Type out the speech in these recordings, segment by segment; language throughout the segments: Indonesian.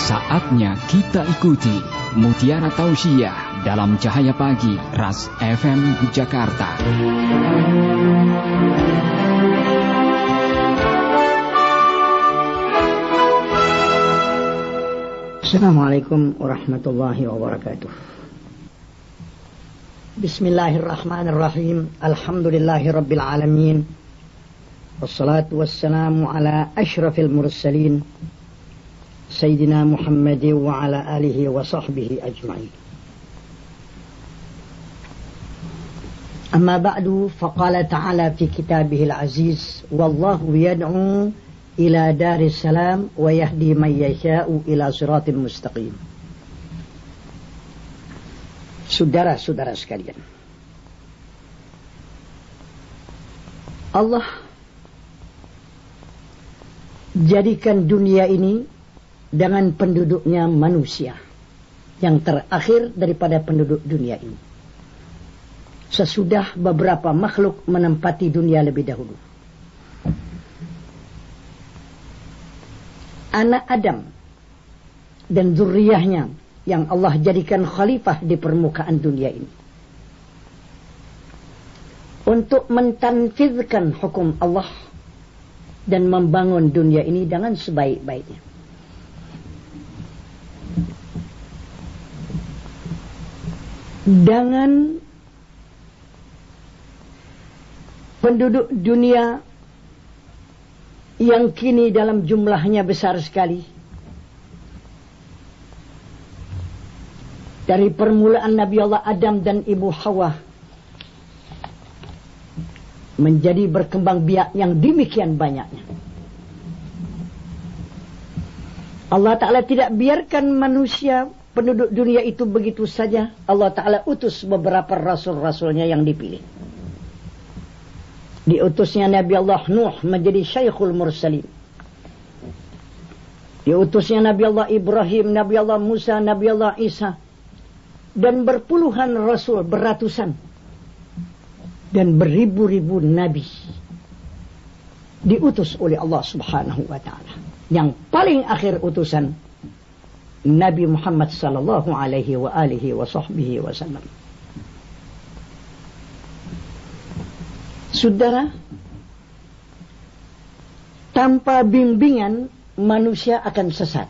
Saatnya kita ikuti Mutiara Tausiah dalam Cahaya Pagi Ras FM Jakarta. Assalamualaikum warahmatullahi wabarakatuh. Bismillahirrahmanirrahim. Alhamdulillahi rabbil alamin. Wassalatu wassalamu ala ashrafil mursalin Sayyidina Muhammad wa ala alihi wa sahbihi ajma'in. Amma ba'du, faqala ta'ala fi kitabihil aziz, wallahu yad'u ila daris salam wa yahdi man yasha'u ila siratin mustaqim. Saudara-saudara sekalian, Allah jadikan dunia ini dengan penduduknya manusia yang terakhir daripada penduduk dunia ini, sesudah beberapa makhluk menempati dunia lebih dahulu. Anak Adam dan zuriyahnya yang Allah jadikan khalifah di permukaan dunia ini untuk mentanfizkan hukum Allah dan membangun dunia ini dengan sebaik-baiknya. Dengan penduduk dunia yang kini dalam jumlahnya besar sekali, dari permulaan Nabi Allah Adam dan Ibu Hawa menjadi berkembang biak yang demikian banyaknya. Allah Ta'ala tidak biarkan manusia penduduk dunia itu begitu saja. Allah Ta'ala utus beberapa rasul-rasulnya yang dipilih. Diutusnya Nabi Allah Nuh menjadi Syekhul Mursalin. Diutusnya Nabi Allah Ibrahim, Nabi Allah Musa, Nabi Allah Isa. Dan berpuluhan rasul, beratusan. Dan beribu-ribu nabi diutus oleh Allah Subhanahu wa Ta'ala. Yang paling akhir utusan Nabi Muhammad sallallahu alaihi wa alihi wa sahbihi wasallam. Saudara, tanpa bimbingan manusia akan sesat.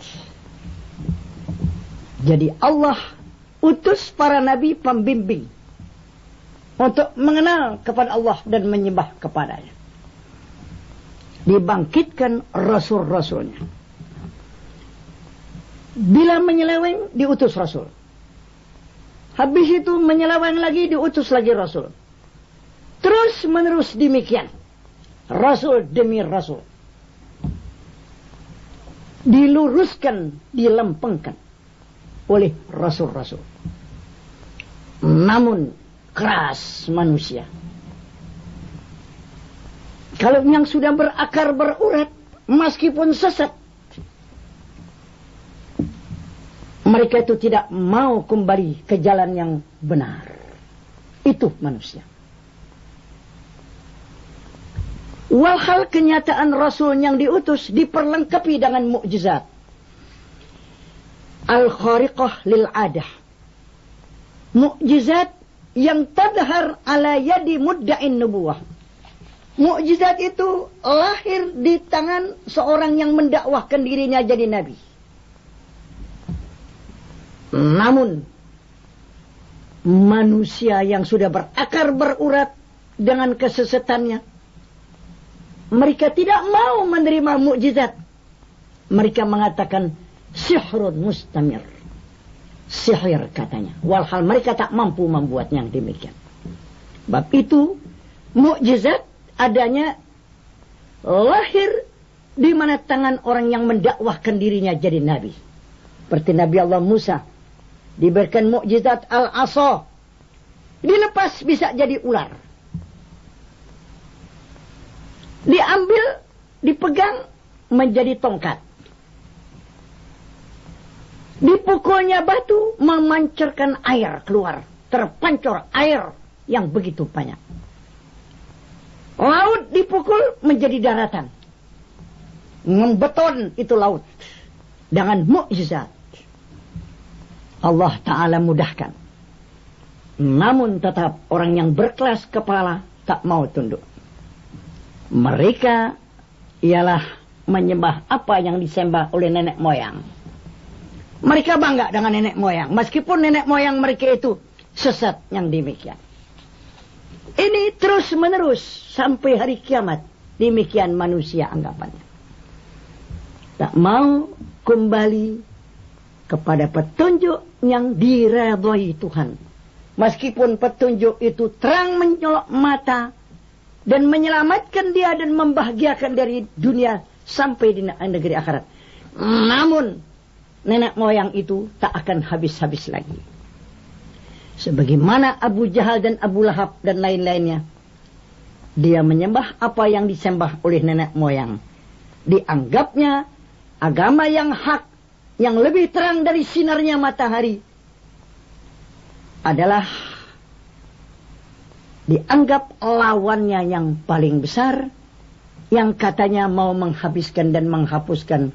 Jadi Allah utus para nabi pembimbing untuk mengenal kepada Allah dan menyembah kepadanya. Dibangkitkan rasul-rasulnya. Bila menyeleweng, diutus rasul. Habis itu menyeleweng lagi, diutus lagi rasul. Terus menerus demikian. Rasul demi rasul. Diluruskan, dilempengkan oleh rasul-rasul. Namun keras manusia. Kalau yang sudah berakar berurat, meskipun sesat, mereka itu tidak mau kembali ke jalan yang benar. Itu manusia. Walhal kenyataan Rasul yang diutus diperlengkapi dengan mukjizat. Al-khariqah lil'adah. Mukjizat yang tadhar ala yadi mudda'in nubuwah. Mukjizat itu lahir di tangan seorang yang mendakwahkan dirinya jadi nabi. Namun manusia yang sudah berakar berurat dengan kesesatannya, mereka tidak mau menerima mukjizat. Mereka mengatakan sihrun mustamir. Sihir katanya. Walhal mereka tak mampu membuat yang demikian. Sebab itu mukjizat adanya lahir di mana tangan orang yang mendakwahkan dirinya jadi nabi. Seperti Nabi Allah Musa diberikan mukjizat al-asa. Dilepas bisa jadi ular. Diambil, dipegang menjadi tongkat. Dipukulnya batu memancarkan air keluar. Terpancur air yang begitu banyak. Laut dipukul menjadi daratan. Membeton itu laut. dengan mukjizat. Allah Ta'ala mudahkan. Namun tetap orang yang berkelas kepala tak mau tunduk. Mereka ialah menyembah apa yang disembah oleh nenek moyang. Mereka bangga dengan nenek moyang. Meskipun nenek moyang mereka itu sesat yang demikian. Ini terus menerus sampai hari kiamat. Demikian manusia anggapannya. Tak mau kembali kepada petunjuk yang diredhoi Tuhan. Meskipun petunjuk itu terang menyolok mata dan menyelamatkan dia dan membahagiakan dari dunia sampai di negeri akhirat. Namun nenek moyang itu tak akan habis-habis lagi. Sebagaimana Abu Jahal dan Abu Lahab dan lain-lainnya, dia menyembah apa yang disembah oleh nenek moyang. Dianggapnya agama yang hak, yang lebih terang dari sinarnya matahari, adalah dianggap lawannya yang paling besar, yang katanya mau menghabiskan dan menghapuskan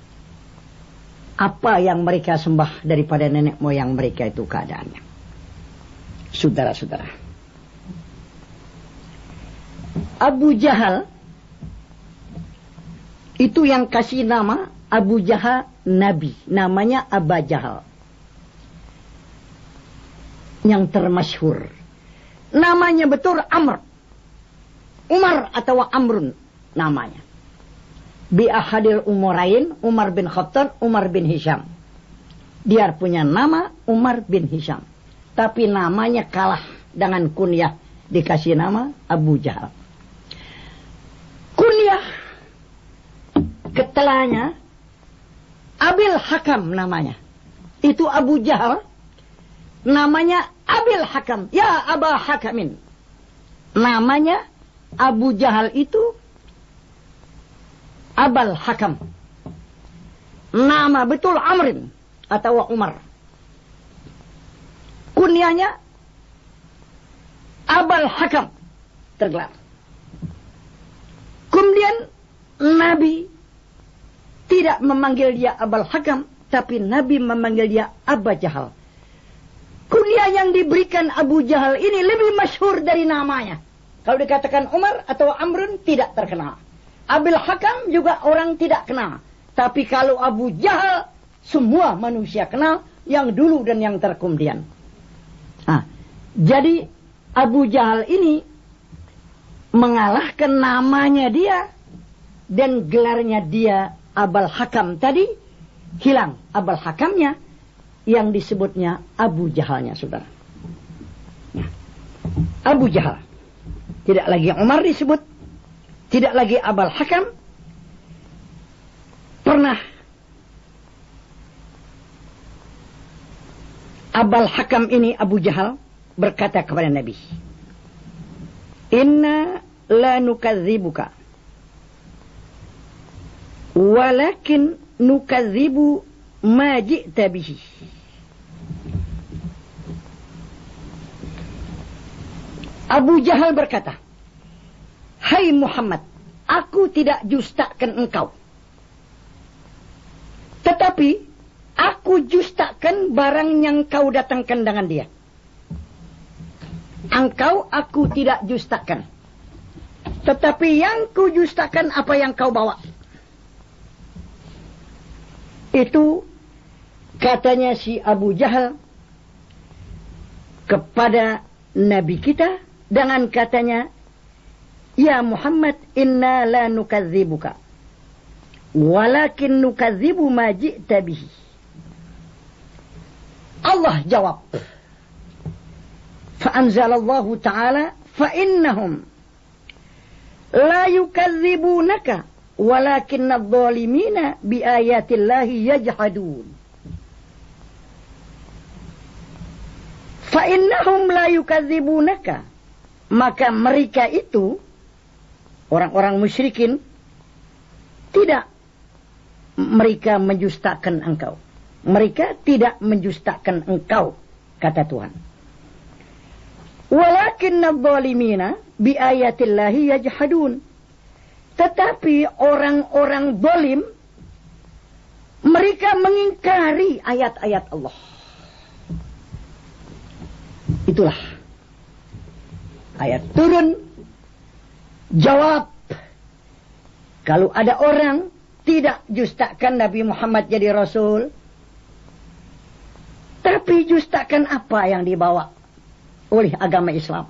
apa yang mereka sembah daripada nenek moyang mereka itu keadaannya. Saudara-saudara, Abu Jahal itu yang kasih nama Abu Jahal Nabi, namanya Aba Jahal, yang termasyhur. Namanya betul Amr, Umar atau Amrun namanya. Bi ahadil umarain, Umar bin Khattab, Umar bin Hisham. Dia punya nama Umar bin Hisham, tapi namanya kalah dengan kunyah, dikasih nama Abu Jahal. Kunyah ketelanya Abil Hakam namanya. Itu Abu Jahal namanya Abil Hakam. Ya Aba Hakamin. Namanya Abu Jahal itu Abal Hakam. Nama betul Amrin atau Umar. Kunyahnya Abal Hakam tergelar. Kemudian Nabi tidak memanggil dia Abal Hakam, tapi Nabi memanggil dia Aba Jahal. Kunyah yang diberikan Abu Jahal ini lebih masyhur dari namanya. Kalau dikatakan Umar atau Amrun tidak terkenal. Abil Hakam juga orang tidak kenal. Tapi kalau Abu Jahal, semua manusia kenal, yang dulu dan yang terkemudian. Jadi Abu Jahal ini mengalahkan namanya dia dan gelarnya dia Abal Hakam tadi hilang. Abal Hakamnya yang disebutnya Abu Jahalnya, saudara. Abu Jahal. Tidak lagi Umar disebut, tidak lagi Abal Hakam. Pernah Abal Hakam ini, Abu Jahal, berkata kepada Nabi, "Inna la nukadzibuka, walakin nukadzibu ma ji'ta bihi." Abu Jahal berkata, "Hai Muhammad, aku tidak dustakan engkau. Tetapi aku dustakan barang yang kau datangkan dengan dia. Engkau aku tidak dustakan. Tetapi yang ku dustakan apa yang kau bawa." Itu katanya si Abu Jahal kepada Nabi kita dengan katanya, "Ya Muhammad, inna la nukadzibuka, walakin nukadzibu ma ji'ta bihi." Allah jawab, fa'anzalallahu ta'ala, "Fa'innahum la yukadzibunaka, walakin adh-dhalimina biayatillahi yajhadun." Fa'innahum la yukadzibunaka, maka mereka itu orang-orang musyrikin tidak mereka mendustakan engkau. Mereka tidak mendustakan engkau, kata Tuhan. Walakinna adh-dhalimina biayatillahi yajhadun. Tetapi orang-orang zalim Mereka mengingkari ayat-ayat Allah. Itulah ayat turun jawab. Kalau ada orang tidak justakan Nabi Muhammad jadi Rasul, tapi justakan apa yang dibawa oleh agama Islam.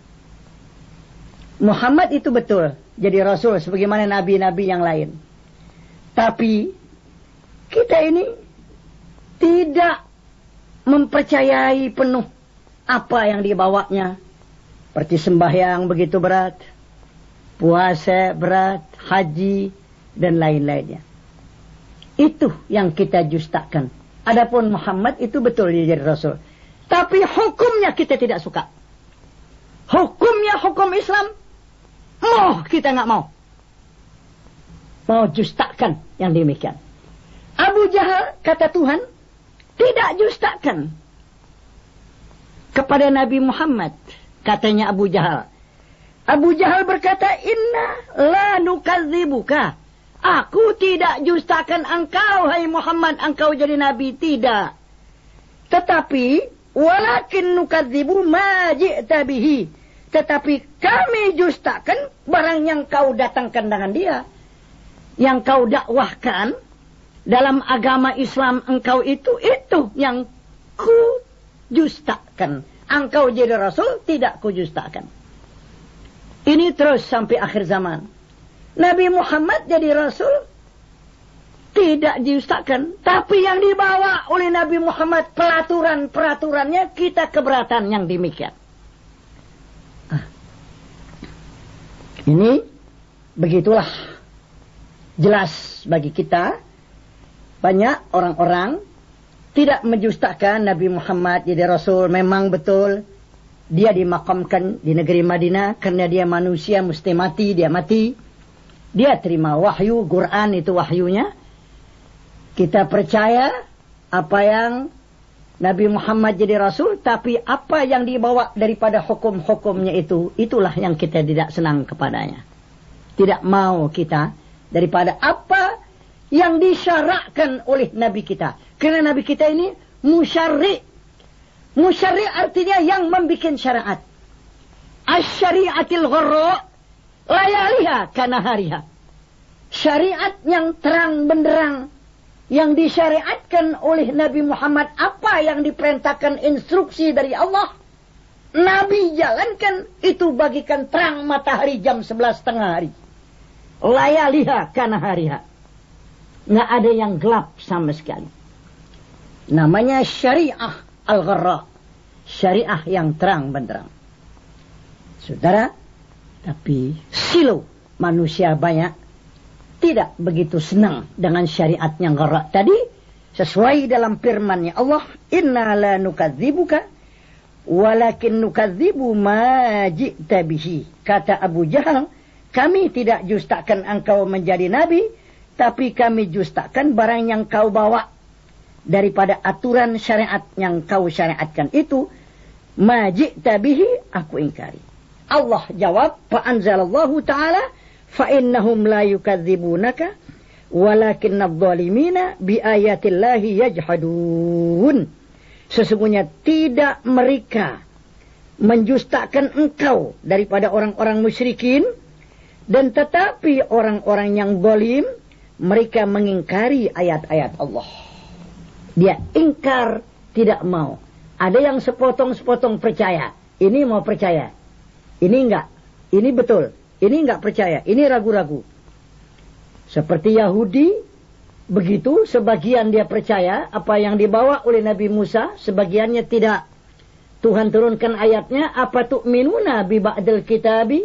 Muhammad itu betul jadi Rasul sebagaimana nabi-nabi yang lain. Tapi kita ini tidak mempercayai penuh apa yang dibawanya. Seperti sembahyang begitu berat, puasa berat, haji, dan lain-lainnya. Itu yang kita justakan. Adapun Muhammad itu betul dia jadi Rasul. Tapi hukumnya kita tidak suka. Hukumnya hukum Islam. Kita nggak mau. Mau justakan yang demikian. Abu Jahal, kata Tuhan, tidak justakan kepada Nabi Muhammad. Katanya Abu Jahal. Abu Jahal berkata, Inna la nukadzibuka. Aku tidak justakan engkau, hai Muhammad, engkau jadi Nabi. Tidak. Tetapi, walakin nukadzibu ma ji'ta bihi. Tetapi kami justakan barang yang kau datangkan dengan dia. Yang kau dakwahkan dalam agama Islam engkau itu yang ku justakan. Engkau jadi Rasul, tidak ku justakan. Ini terus sampai akhir zaman. Nabi Muhammad jadi Rasul, tidak dijustakan. Tapi yang dibawa oleh Nabi Muhammad, peraturan-peraturannya, kita keberatan yang demikian. Ini begitulah jelas bagi kita. Banyak orang-orang tidak menjustakan Nabi Muhammad jadi Rasul. Memang betul dia dimakamkan di negeri Madinah karena dia manusia, mesti mati, dia mati. Dia terima wahyu, Quran itu wahyunya. Kita percaya apa yang Nabi Muhammad jadi Rasul, tapi apa yang dibawa daripada hukum-hukumnya itulah yang kita tidak senang kepadanya. Tidak mau kita daripada apa yang disyarakkan oleh Nabi kita. Karena Nabi kita ini musyarri'. Musyarri' artinya yang membikin syariat. Asy-syari'atil gharra layaliha kanahariha. Syariat yang terang benderang yang disyariatkan oleh Nabi Muhammad, apa yang diperintahkan instruksi dari Allah, Nabi jalankan, itu bagikan terang matahari jam 11:30 hari. Layaliha kanahariha. Nggak ada yang gelap sama sekali. Namanya syariah al-gharra. Syariah yang terang benderang. Saudara, tapi silau manusia banyak tidak begitu senang dengan syariat yang gharra tadi. Sesuai dalam firman-Nya Allah, Inna la nukadzibuka walakin nukadzibu ma ji'ta bihi. Kata Abu Jahal, kami tidak justakan engkau menjadi nabi, tapi kami justakan barang yang kau bawa daripada aturan syariat yang kau syariatkan itu. Ma ji'ta bihi, aku ingkari. Allah jawab, fa anzalallahu ta'ala, fa innahum la yukadzibunaka walakinna adh-dhalimina bi ayatillahi yajhadun. Sesungguhnya tidak mereka menjustakan engkau daripada orang-orang musyrikin, dan tetapi orang-orang yang zalim mereka mengingkari ayat-ayat Allah. Dia ingkar, tidak mau. Ada yang sepotong-sepotong percaya. Ini mau percaya. Ini enggak. Ini betul. Ini enggak percaya. Ini ragu-ragu. Seperti Yahudi, begitu. Sebagian dia percaya apa yang dibawa oleh Nabi Musa. Sebagiannya tidak. Tuhan turunkan ayatnya. Apa tu'minuna bi ba'dil kitabi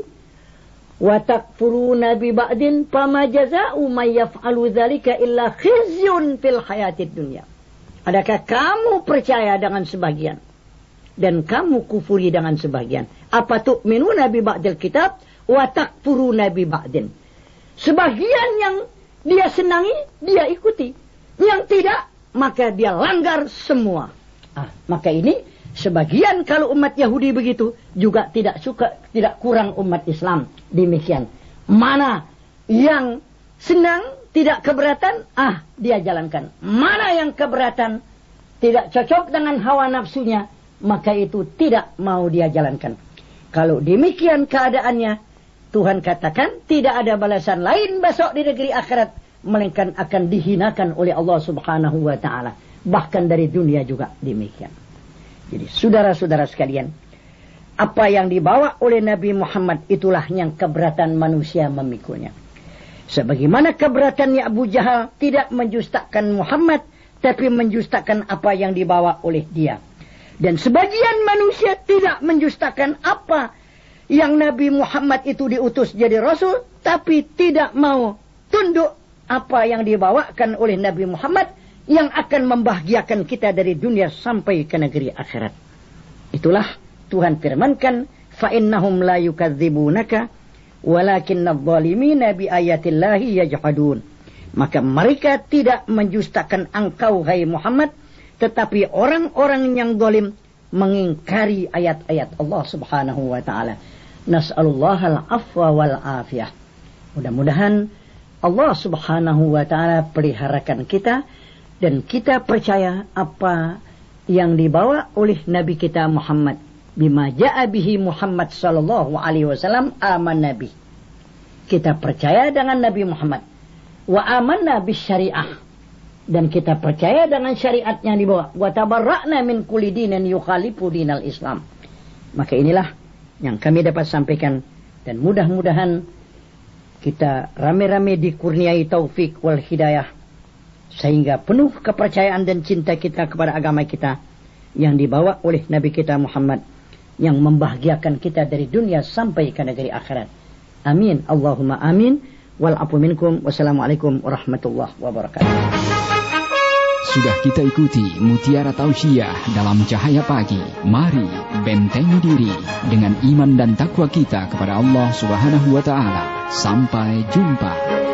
wa takfuruna bi ba'din fama jaza'u may yaf'alu dzalika illa khizyun fil hayatid dunya. Adakah kamu percaya dengan sebagian dan kamu kufuri dengan sebagian? Apa tu'minuna bi ba'dil kitab wa takfuruna bi ba'din. Sebagian yang dia senangi, dia ikuti. Yang tidak, maka dia langgar semua. Maka ini sebagian kalau umat Yahudi begitu juga tidak suka, tidak kurang umat Islam demikian. Mana yang senang tidak keberatan, dia jalankan. Mana yang keberatan, tidak cocok dengan hawa nafsunya, maka itu tidak mau dia jalankan. Kalau demikian keadaannya, Tuhan katakan tidak ada balasan lain besok di negeri akhirat, melainkan akan dihinakan oleh Allah Subhanahu wa Ta'ala. Bahkan dari dunia juga demikian. Jadi saudara-saudara sekalian, apa yang dibawa oleh Nabi Muhammad itulah yang keberatan manusia memikulnya. Sebagaimana keberatannya Abu Jahal tidak menjustakan Muhammad, tapi menjustakan apa yang dibawa oleh dia. Dan sebagian manusia tidak menjustakan apa yang Nabi Muhammad itu diutus jadi Rasul, tapi tidak mau tunduk apa yang dibawakan oleh Nabi Muhammad yang akan membahagiakan kita dari dunia sampai ke negeri akhirat. Itulah Tuhan firmankan, فَإِنَّهُمْ لَا يُكَذِّبُونَكَ وَلَكِنَّ الظَّالِمِينَ بِآيَاتِ اللَّهِ يَجْحَدُونَ. Maka mereka tidak menjustakan engkau, hai Muhammad, tetapi orang-orang yang zalim mengingkari ayat-ayat Allah Subhanahu wa Ta'ala. Nas'alullahal afwa wal afiyah. Mudah-mudahan Allah Subhanahu wa Ta'ala peliharakan kita, dan kita percaya apa yang dibawa oleh Nabi kita Muhammad. Bima ja'a bihi Muhammad sallallahu alaihi wasallam aman Nabi. Kita percaya dengan Nabi Muhammad. Wa amanna bis syariah. Dan kita percaya dengan syariat yang dibawa. Wa tabarra'na min kulli dinin yukhalifu dinal Islam. Maka inilah yang kami dapat sampaikan. Dan mudah-mudahan kita rame-rame dikurniai taufik wal hidayah, sehingga penuh kepercayaan dan cinta kita kepada agama kita yang dibawa oleh Nabi kita Muhammad, yang membahagiakan kita dari dunia sampai ke negeri akhirat. Amin. Allahumma amin. Wal afu minkum. Wassalamualaikum warahmatullahi wabarakatuh. Sudah kita ikuti Mutiara Tausiah dalam Cahaya Pagi. Mari bentengi diri dengan iman dan takwa kita kepada Allah Subhanahu wa Ta'ala. Sampai jumpa.